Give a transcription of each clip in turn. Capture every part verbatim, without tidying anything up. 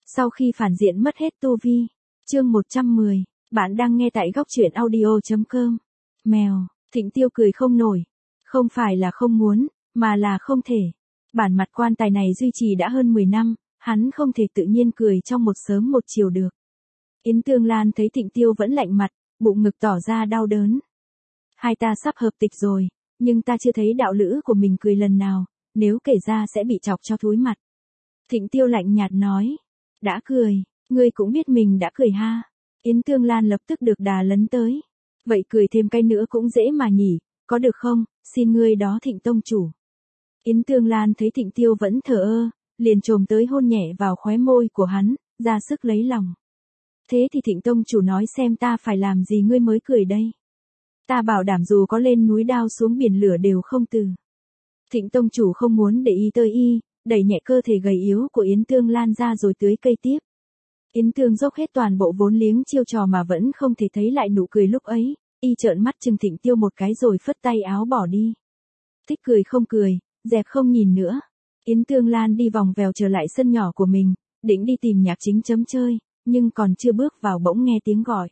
Sau khi phản diện mất hết tu vi. Chương một trăm mười, bạn đang nghe tại góc truyện audio chấm com. Mèo, Thịnh Tiêu cười không nổi. Không phải là không muốn, mà là không thể. Bản mặt quan tài này duy trì đã hơn mười năm, hắn không thể tự nhiên cười trong một sớm một chiều được. Yến Tương Lan thấy Thịnh Tiêu vẫn lạnh mặt, bụng ngực tỏ ra đau đớn. Hai ta sắp hợp tịch rồi, nhưng ta chưa thấy đạo lữ của mình cười lần nào, nếu kể ra sẽ bị chọc cho thúi mặt. Thịnh Tiêu lạnh nhạt nói. Đã cười, ngươi cũng biết mình đã cười ha. Yến Tương Lan lập tức được đà lấn tới. Vậy cười thêm cái nữa cũng dễ mà nhỉ, có được không, xin ngươi đó Thịnh tông chủ. Yến Tương Lan thấy Thịnh Tiêu vẫn thờ ơ, liền trồm tới hôn nhẹ vào khóe môi của hắn, ra sức lấy lòng. Thế thì Thịnh tông chủ nói xem ta phải làm gì ngươi mới cười đây. Ta bảo đảm dù có lên núi đao xuống biển lửa đều không từ. Thịnh tông chủ không muốn để y tơi y, đẩy nhẹ cơ thể gầy yếu của Yến Tương Lan ra rồi tưới cây tiếp. Yến Tương dốc hết toàn bộ vốn liếng chiêu trò mà vẫn không thể thấy lại nụ cười lúc ấy, y trợn mắt chừng Thịnh Tiêu một cái rồi phất tay áo bỏ đi. Thích cười không cười, dẹp không nhìn nữa. Yến Tương Lan đi vòng vèo trở lại sân nhỏ của mình, định đi tìm Nhạc Chính chấm chơi, nhưng còn chưa bước vào bỗng nghe tiếng gọi.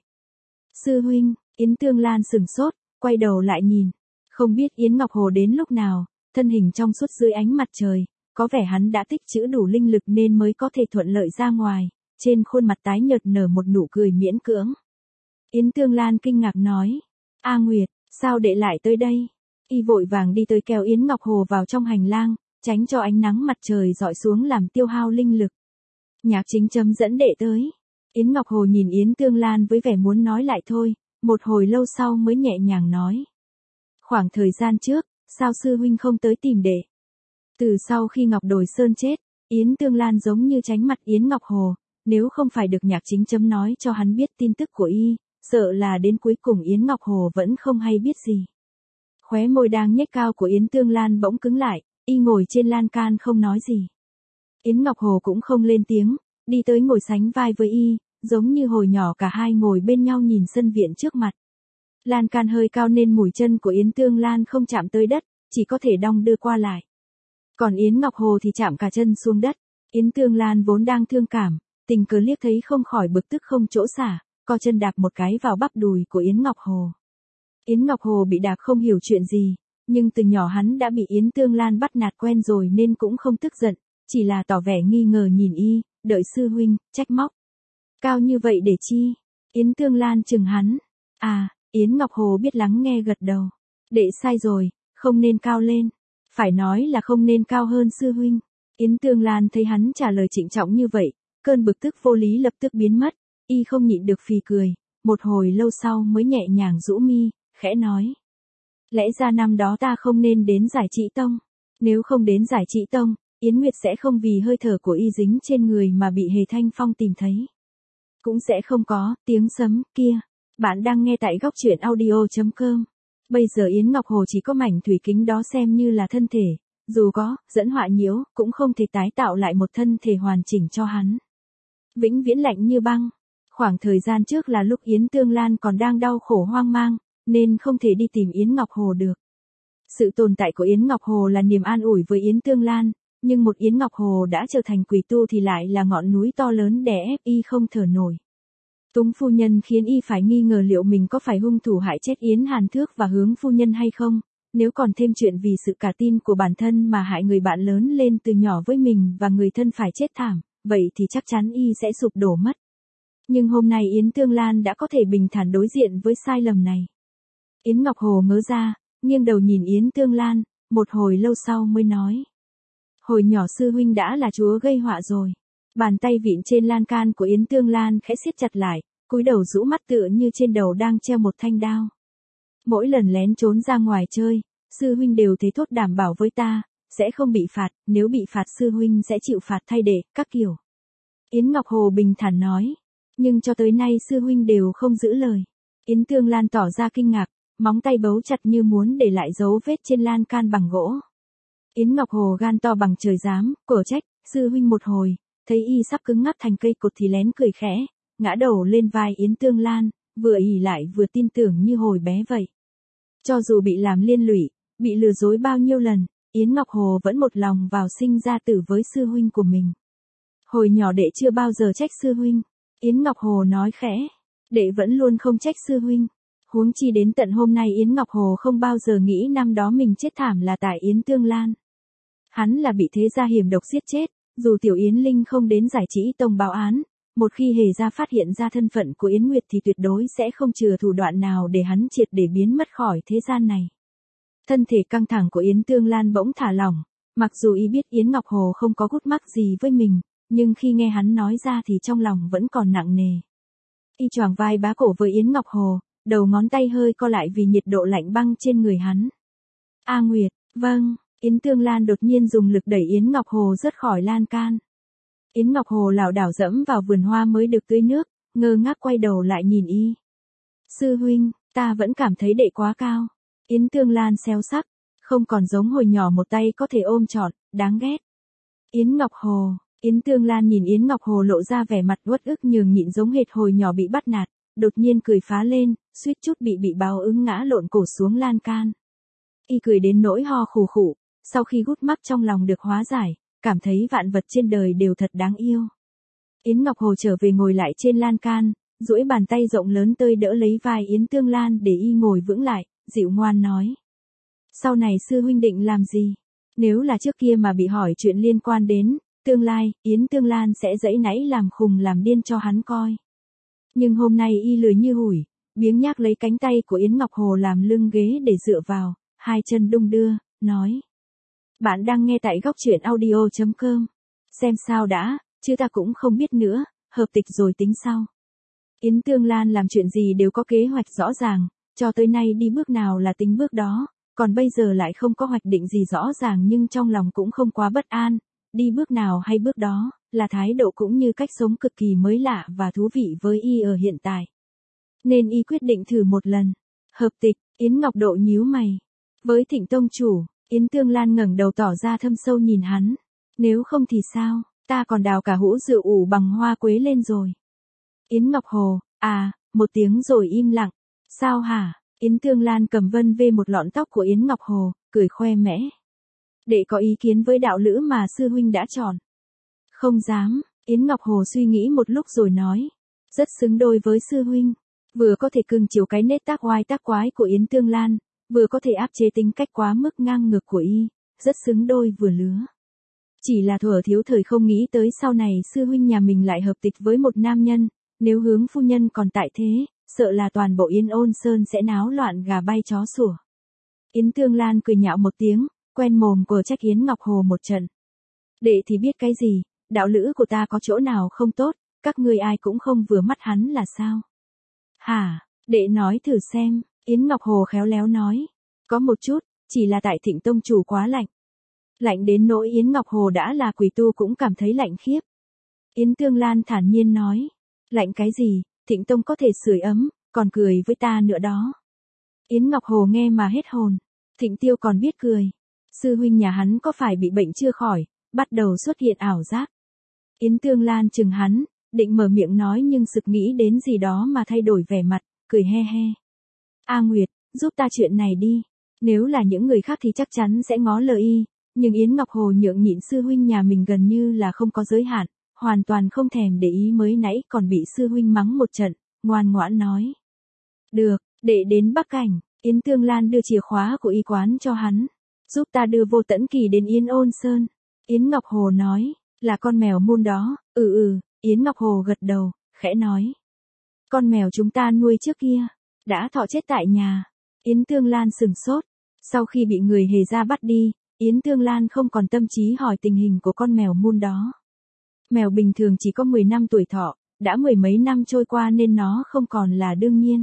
Sư huynh, Yến Tương Lan sửng sốt, quay đầu lại nhìn. Không biết Yến Ngọc Hồ đến lúc nào, thân hình trong suốt dưới ánh mặt trời, có vẻ hắn đã tích trữ đủ linh lực nên mới có thể thuận lợi ra ngoài, trên khuôn mặt tái nhợt nở một nụ cười miễn cưỡng. Yến Tương Lan kinh ngạc nói, A Nguyệt, sao đệ lại tới đây? Y vội vàng đi tới kéo Yến Ngọc Hồ vào trong hành lang, tránh cho ánh nắng mặt trời dọi xuống làm tiêu hao linh lực. Nhạc Chính chấm dẫn đệ tới. Yến Ngọc Hồ nhìn Yến Tương Lan với vẻ muốn nói lại thôi, một hồi lâu sau mới nhẹ nhàng nói. Khoảng thời gian trước, sao sư huynh không tới tìm đệ? Từ sau khi Ngọc Đồi Sơn chết, Yến Tương Lan giống như tránh mặt Yến Ngọc Hồ, nếu không phải được Nhạc Chính chấm nói cho hắn biết tin tức của y, sợ là đến cuối cùng Yến Ngọc Hồ vẫn không hay biết gì. Khóe môi đang nhếch cao của Yến Tương Lan bỗng cứng lại, y ngồi trên lan can không nói gì. Yến Ngọc Hồ cũng không lên tiếng, đi tới ngồi sánh vai với y, giống như hồi nhỏ cả hai ngồi bên nhau nhìn sân viện trước mặt. Lan can hơi cao nên mũi chân của Yến Tương Lan không chạm tới đất, chỉ có thể đong đưa qua lại. Còn Yến Ngọc Hồ thì chạm cả chân xuống đất. Yến Tương Lan vốn đang thương cảm, tình cờ liếc thấy không khỏi bực tức không chỗ xả, co chân đạp một cái vào bắp đùi của Yến Ngọc Hồ. Yến Ngọc Hồ bị đạp không hiểu chuyện gì, nhưng từ nhỏ hắn đã bị Yến Tương Lan bắt nạt quen rồi nên cũng không tức giận, chỉ là tỏ vẻ nghi ngờ nhìn y, đợi sư huynh, trách móc. Cao như vậy để chi? Yến Tương Lan chừng hắn. À, Yến Ngọc Hồ biết lắng nghe gật đầu. Đệ sai rồi, không nên cao lên. Phải nói là không nên cao hơn sư huynh. Yến Tương Lan thấy hắn trả lời trịnh trọng như vậy, cơn bực tức vô lý lập tức biến mất, y không nhịn được phì cười, một hồi lâu sau mới nhẹ nhàng rũ mi, khẽ nói. Lẽ ra năm đó ta không nên đến Giải Trị Tông. Nếu không đến Giải Trị Tông, Yến Nguyệt sẽ không vì hơi thở của y dính trên người mà bị Hề Thanh Phong tìm thấy. Cũng sẽ không có tiếng sấm kia. Bạn đang nghe tại góc truyện audio chấm com. Bây giờ Yến Ngọc Hồ chỉ có mảnh thủy kính đó xem như là thân thể, dù có dẫn họa nhiễu cũng không thể tái tạo lại một thân thể hoàn chỉnh cho hắn. Vĩnh viễn lạnh như băng. Khoảng thời gian trước là lúc Yến Tương Lan còn đang đau khổ hoang mang, nên không thể đi tìm Yến Ngọc Hồ được. Sự tồn tại của Yến Ngọc Hồ là niềm an ủi với Yến Tương Lan, nhưng một Yến Ngọc Hồ đã trở thành quỷ tu thì lại là ngọn núi to lớn đè ép y không thở nổi. Túng phu nhân khiến y phải nghi ngờ liệu mình có phải hung thủ hại chết Yến Hàn Thước và Hướng phu nhân hay không, nếu còn thêm chuyện vì sự cả tin của bản thân mà hại người bạn lớn lên từ nhỏ với mình và người thân phải chết thảm, vậy thì chắc chắn y sẽ sụp đổ mất. Nhưng hôm nay Yến Tương Lan đã có thể bình thản đối diện với sai lầm này. Yến Ngọc Hồ ngớ ra, nghiêng đầu nhìn Yến Tương Lan, một hồi lâu sau mới nói. Hồi nhỏ sư huynh đã là chúa gây họa rồi. Bàn tay vịn trên lan can của Yến Tương Lan khẽ siết chặt lại, cúi đầu rũ mắt tựa như trên đầu đang treo một thanh đao. Mỗi lần lén trốn ra ngoài chơi, sư huynh đều thế thốt đảm bảo với ta, sẽ không bị phạt, nếu bị phạt sư huynh sẽ chịu phạt thay để, các kiểu. Yến Ngọc Hồ bình thản nói, nhưng cho tới nay sư huynh đều không giữ lời. Yến Tương Lan tỏ ra kinh ngạc, móng tay bấu chặt như muốn để lại dấu vết trên lan can bằng gỗ. Yến Ngọc Hồ gan to bằng trời giám, cổ trách, sư huynh một hồi, thấy y sắp cứng ngắc thành cây cột thì lén cười khẽ, ngã đầu lên vai Yến Tương Lan, vừa ỉ lại vừa tin tưởng như hồi bé vậy. Cho dù bị làm liên lụy, bị lừa dối bao nhiêu lần, Yến Ngọc Hồ vẫn một lòng vào sinh ra tử với sư huynh của mình. Hồi nhỏ đệ chưa bao giờ trách sư huynh. Yến Ngọc Hồ nói khẽ. Đệ vẫn luôn không trách sư huynh. Huống chi đến tận hôm nay Yến Ngọc Hồ không bao giờ nghĩ năm đó mình chết thảm là tại Yến Tương Lan. Hắn là bị thế gia hiểm độc giết chết, dù Tiểu Yến Linh không đến giải trí tông báo án, một khi hề gia phát hiện ra thân phận của Yến Nguyệt thì tuyệt đối sẽ không chừa thủ đoạn nào để hắn triệt để biến mất khỏi thế gian này. Thân thể căng thẳng của Yến Tương Lan bỗng thả lỏng, mặc dù y biết Yến Ngọc Hồ không có gút mắc gì với mình, nhưng khi nghe hắn nói ra thì trong lòng vẫn còn nặng nề. Y choàng vai bá cổ với Yến Ngọc Hồ, đầu ngón tay hơi co lại vì nhiệt độ lạnh băng trên người hắn. A Nguyệt, vâng, Yến Tương Lan đột nhiên dùng lực đẩy Yến Ngọc Hồ rớt khỏi lan can. Yến Ngọc Hồ lảo đảo dẫm vào vườn hoa mới được tưới nước, ngơ ngác quay đầu lại nhìn y. Sư huynh, ta vẫn cảm thấy đệ quá cao. Yến Tương Lan xéo sắc, không còn giống hồi nhỏ một tay có thể ôm trọn, đáng ghét. Yến Ngọc Hồ, Yến Tương Lan nhìn Yến Ngọc Hồ lộ ra vẻ mặt uất ức nhường nhịn giống hệt hồi nhỏ bị bắt nạt, đột nhiên cười phá lên, suýt chút bị bị báo ứng ngã lộn cổ xuống lan can. Y cười đến nỗi ho khù khụ, sau khi gút mắc trong lòng được hóa giải, cảm thấy vạn vật trên đời đều thật đáng yêu. Yến Ngọc Hồ trở về ngồi lại trên lan can, duỗi bàn tay rộng lớn tơi đỡ lấy vai Yến Tương Lan để y ngồi vững lại, dịu ngoan nói. Sau này sư huynh định làm gì? Nếu là trước kia mà bị hỏi chuyện liên quan đến tương lai, Yến Tương Lan sẽ giãy nãy làm khùng làm điên cho hắn coi. Nhưng hôm nay y lười như hủi, biếng nhác lấy cánh tay của Yến Ngọc Hồ làm lưng ghế để dựa vào, hai chân đung đưa, nói. Bạn đang nghe tại góc truyện audio chấm com. Xem sao đã, chứ ta cũng không biết nữa, hợp tịch rồi tính sau. Yến Tương Lan làm chuyện gì đều có kế hoạch rõ ràng, cho tới nay đi bước nào là tính bước đó, còn bây giờ lại không có hoạch định gì rõ ràng nhưng trong lòng cũng không quá bất an, đi bước nào hay bước đó, là thái độ cũng như cách sống cực kỳ mới lạ và thú vị với y ở hiện tại. Nên y quyết định thử một lần. Hợp tịch, Yến Ngọc Độ nhíu mày. Với Thịnh tông chủ, Yến Tương Lan ngẩng đầu tỏ ra thâm sâu nhìn hắn. Nếu không thì sao, ta còn đào cả hũ rượu ủ bằng hoa quế lên rồi. Yến Ngọc Hồ, à, một tiếng rồi im lặng. Sao hả? Yến Tương Lan cầm vân về một lọn tóc của Yến Ngọc Hồ, cười khoe mẽ. Đệ có ý kiến với đạo lữ mà sư huynh đã chọn. Không dám, Yến Ngọc Hồ suy nghĩ một lúc rồi nói. Rất xứng đôi với sư huynh. Vừa có thể cưng chiều cái nết tác oai tác quái của Yến Tương Lan, vừa có thể áp chế tính cách quá mức ngang ngược của y, rất xứng đôi vừa lứa. Chỉ là thuở thiếu thời không nghĩ tới sau này sư huynh nhà mình lại hợp tịch với một nam nhân, nếu hướng phu nhân còn tại thế, sợ là toàn bộ Yên Ôn Sơn sẽ náo loạn gà bay chó sủa. Yến Tương Lan cười nhạo một tiếng, quen mồm của trách Yến Ngọc Hồ một trận. Đệ thì biết cái gì, đạo lữ của ta có chỗ nào không tốt, các ngươi ai cũng không vừa mắt hắn là sao? Hả, đệ nói thử xem, Yến Ngọc Hồ khéo léo nói. Có một chút, chỉ là tại Thịnh tông chủ quá lạnh. Lạnh đến nỗi Yến Ngọc Hồ đã là quỷ tu cũng cảm thấy lạnh khiếp. Yến Tương Lan thản nhiên nói. Lạnh cái gì, Thịnh tông có thể sưởi ấm, còn cười với ta nữa đó. Yến Ngọc Hồ nghe mà hết hồn. Thịnh Tiêu còn biết cười. Sư huynh nhà hắn có phải bị bệnh chưa khỏi, bắt đầu xuất hiện ảo giác. Yến Tương Lan chừng hắn, định mở miệng nói nhưng sực nghĩ đến gì đó mà thay đổi vẻ mặt, cười he he. A Nguyệt, giúp ta chuyện này đi. Nếu là những người khác thì chắc chắn sẽ ngó lời y, nhưng Yến Ngọc Hồ nhượng nhịn sư huynh nhà mình gần như là không có giới hạn, hoàn toàn không thèm để ý mới nãy còn bị sư huynh mắng một trận, ngoan ngoãn nói. Được, để đến Bắc Cảnh, Yến Tương Lan đưa chìa khóa của y quán cho hắn. Giúp ta đưa Vô Tẫn Kỳ đến Yên Ôn Sơn. Yến Ngọc Hồ nói, là con mèo Moon đó, ừ ừ, Yến Ngọc Hồ gật đầu, khẽ nói. Con mèo chúng ta nuôi trước kia, đã thọ chết tại nhà. Yến Tương Lan sừng sốt, sau khi bị người hề gia bắt đi, Yến Tương Lan không còn tâm trí hỏi tình hình của con mèo Moon đó. Mèo bình thường chỉ có mười năm tuổi thọ, đã mười mấy năm trôi qua nên nó không còn là đương nhiên.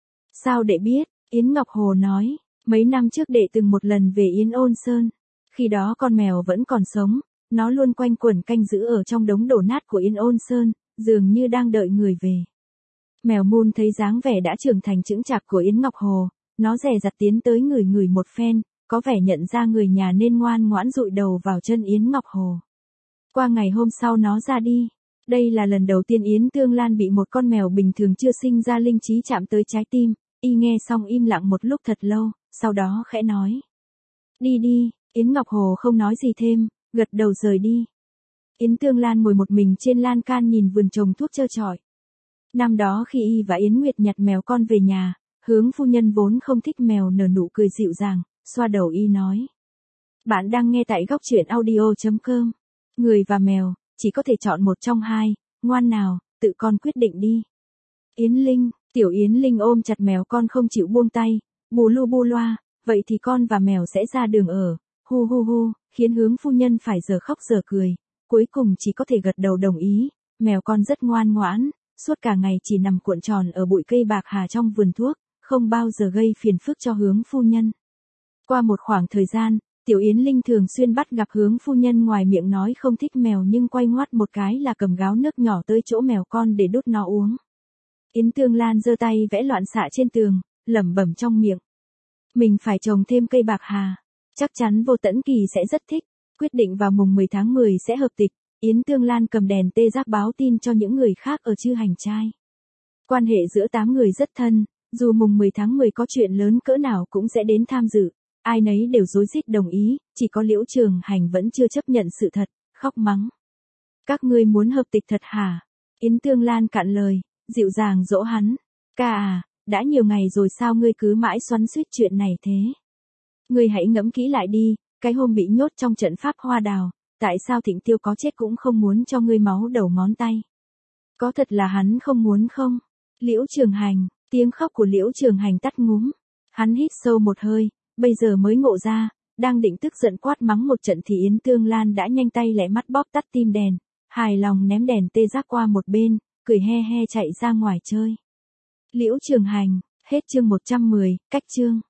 Sao đệ biết? Yến Ngọc Hồ nói, mấy năm trước đệ từng một lần về Yên Ôn Sơn. Khi đó con mèo vẫn còn sống, nó luôn quanh quẩn canh giữ ở trong đống đổ nát của Yên Ôn Sơn, dường như đang đợi người về. Mèo Moon thấy dáng vẻ đã trưởng thành chững chạc của Yến Ngọc Hồ, nó dè dặt tiến tới người người một phen, có vẻ nhận ra người nhà nên ngoan ngoãn dụi đầu vào chân Yến Ngọc Hồ. Qua ngày hôm sau nó ra đi. Đây là lần đầu tiên Yến Tương Lan bị một con mèo bình thường chưa sinh ra linh trí chạm tới trái tim, y nghe xong im lặng một lúc thật lâu, sau đó khẽ nói. Đi đi, Yến Ngọc Hồ không nói gì thêm, gật đầu rời đi. Yến Tương Lan ngồi một mình trên lan can nhìn vườn trồng thuốc trơ trọi. Năm đó khi y và Yến Nguyệt nhặt mèo con về nhà, Hướng phu nhân vốn không thích mèo nở nụ cười dịu dàng, xoa đầu y nói. Bạn đang nghe tại góc truyện audio.com. Người và mèo, chỉ có thể chọn một trong hai, ngoan nào, tự con quyết định đi. Yến Linh, tiểu Yến Linh ôm chặt mèo con không chịu buông tay, bù lu bu loa, vậy thì con và mèo sẽ ra đường ở, hu hu hu, khiến Hướng phu nhân phải giờ khóc giờ cười, cuối cùng chỉ có thể gật đầu đồng ý, mèo con rất ngoan ngoãn, suốt cả ngày chỉ nằm cuộn tròn ở bụi cây bạc hà trong vườn thuốc, không bao giờ gây phiền phức cho Hướng phu nhân. Qua một khoảng thời gian, tiểu Yến Linh thường xuyên bắt gặp Hướng phu nhân ngoài miệng nói không thích mèo nhưng quay ngoắt một cái là cầm gáo nước nhỏ tới chỗ mèo con để đút nó uống. Yến Tương Lan giơ tay vẽ loạn xạ trên tường, lẩm bẩm trong miệng. Mình phải trồng thêm cây bạc hà, chắc chắn Vô Tẫn Kỳ sẽ rất thích, quyết định vào mùng mười tháng mười sẽ hợp tịch. Yến Tương Lan cầm đèn tê giác báo tin cho những người khác ở Chư Hành Trai. Quan hệ giữa tám người rất thân, dù mùng mười tháng mười có chuyện lớn cỡ nào cũng sẽ đến tham dự, ai nấy đều rối rít đồng ý, chỉ có Liễu Trường Hành vẫn chưa chấp nhận sự thật, khóc mắng. Các ngươi muốn hợp tịch thật hả? Yến Tương Lan cạn lời, dịu dàng dỗ hắn. Ca à, đã nhiều ngày rồi sao ngươi cứ mãi xoắn xuýt chuyện này thế? Ngươi hãy ngẫm kỹ lại đi, cái hôm bị nhốt trong trận pháp hoa đào, tại sao Thịnh Tiêu có chết cũng không muốn cho ngươi máu đầu ngón tay? Có thật là hắn không muốn không? Liễu Trường Hành, tiếng khóc của Liễu Trường Hành tắt ngúm. Hắn hít sâu một hơi, bây giờ mới ngộ ra, đang định tức giận quát mắng một trận thì Yến Tương Lan đã nhanh tay lẹ mắt bóp tắt tim đèn, hài lòng ném đèn tê giác qua một bên, cười he he chạy ra ngoài chơi. Liễu Trường Hành, hết chương một trăm mười, cách chương.